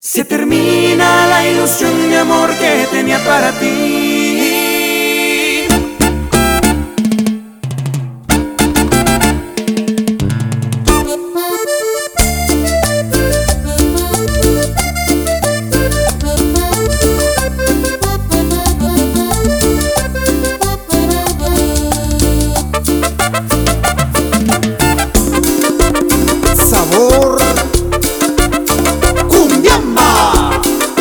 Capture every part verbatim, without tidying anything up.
Se termina la ilusión de amor que tenía para ti. Sabor Cumbiamba.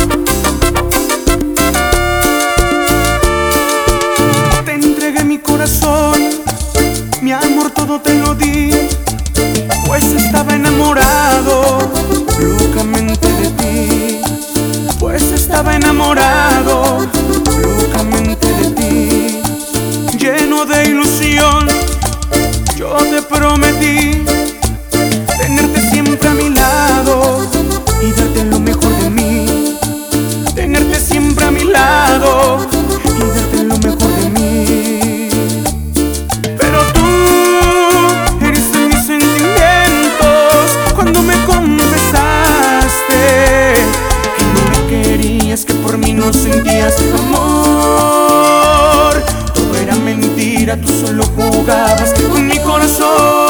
Te entregué mi corazón, mi amor todo te lo di, pues estaba enamorado locamente de ti, pues estaba enamorado locamente de ti. Lleno de ilusión, yo te prometí tenerte siempre a mi lado y darte lo mejor de mí. Tenerte siempre a mi lado y darte lo mejor de mí. Pero tú heriste mis sentimientos cuando me confesaste que no me querías, que por mí no sentías amor. Todo era mentira, tú solo jugabas con mi corazón.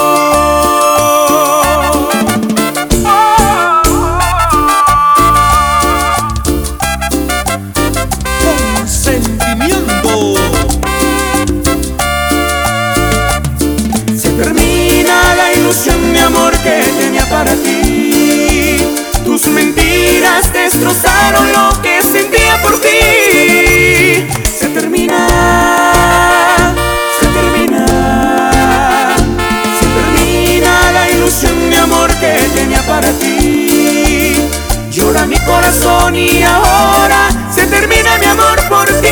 De amor que tenía para ti, tus mentiras destrozaron lo que sentía por ti. Se termina, se termina, se termina la ilusión de amor que tenía para ti. Llora mi corazón y ahora se termina mi amor por ti.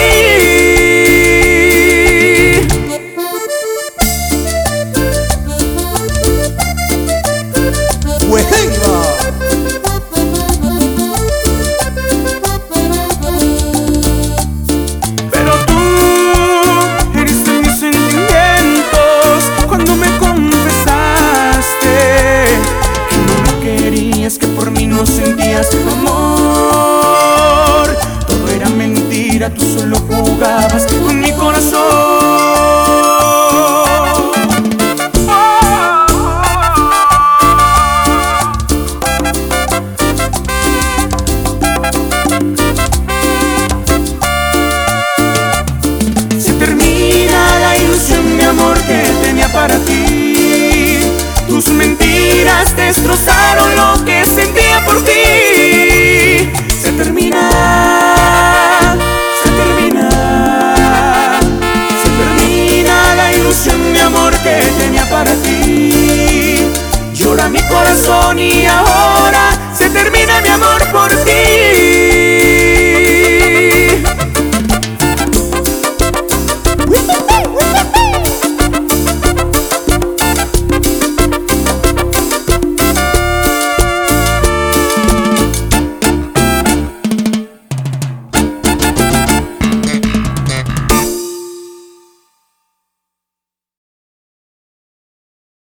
Pero tú heriste mis sentimientos cuando me confesaste que no me querías, que por mí no sentías amor. Todo era mentira, tú solo jugabas con mi corazón. Para ti, tus mentiras destrozaron lo que sentía por ti. Se termina, se termina, se termina la ilusión de amor que tenía para ti. Llora mi corazón y ahora se termina mi amor por ti.